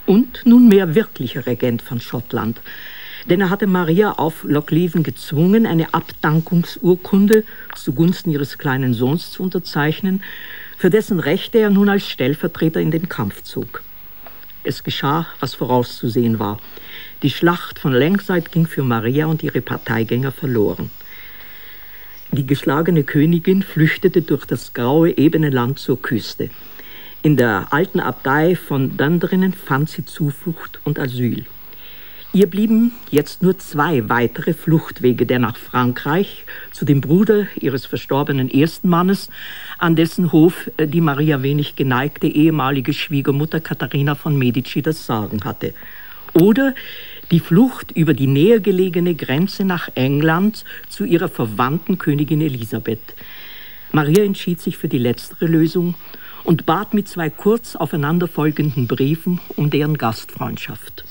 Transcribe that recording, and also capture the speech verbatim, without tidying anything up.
und nunmehr wirklicher Regent von Schottland. Denn er hatte Maria auf Lochleven gezwungen, eine Abdankungsurkunde zugunsten ihres kleinen Sohns zu unterzeichnen, für dessen Rechte er nun als Stellvertreter in den Kampf zog. Es geschah, was vorauszusehen war. Die Schlacht von Langside ging für Maria und ihre Parteigänger verloren. Die geschlagene Königin flüchtete durch das graue, ebene Land zur Küste. In der alten Abtei von Dundrennan fand sie Zuflucht und Asyl. Ihr blieben jetzt nur zwei weitere Fluchtwege, der nach Frankreich zu dem Bruder ihres verstorbenen ersten Mannes, an dessen Hof die Maria wenig geneigte ehemalige Schwiegermutter Katharina von Medici das Sagen hatte. Oder die Flucht über die näher gelegene Grenze nach England zu ihrer verwandten Königin Elisabeth. Maria entschied sich für die letztere Lösung und bat mit zwei kurz aufeinanderfolgenden Briefen um deren Gastfreundschaft.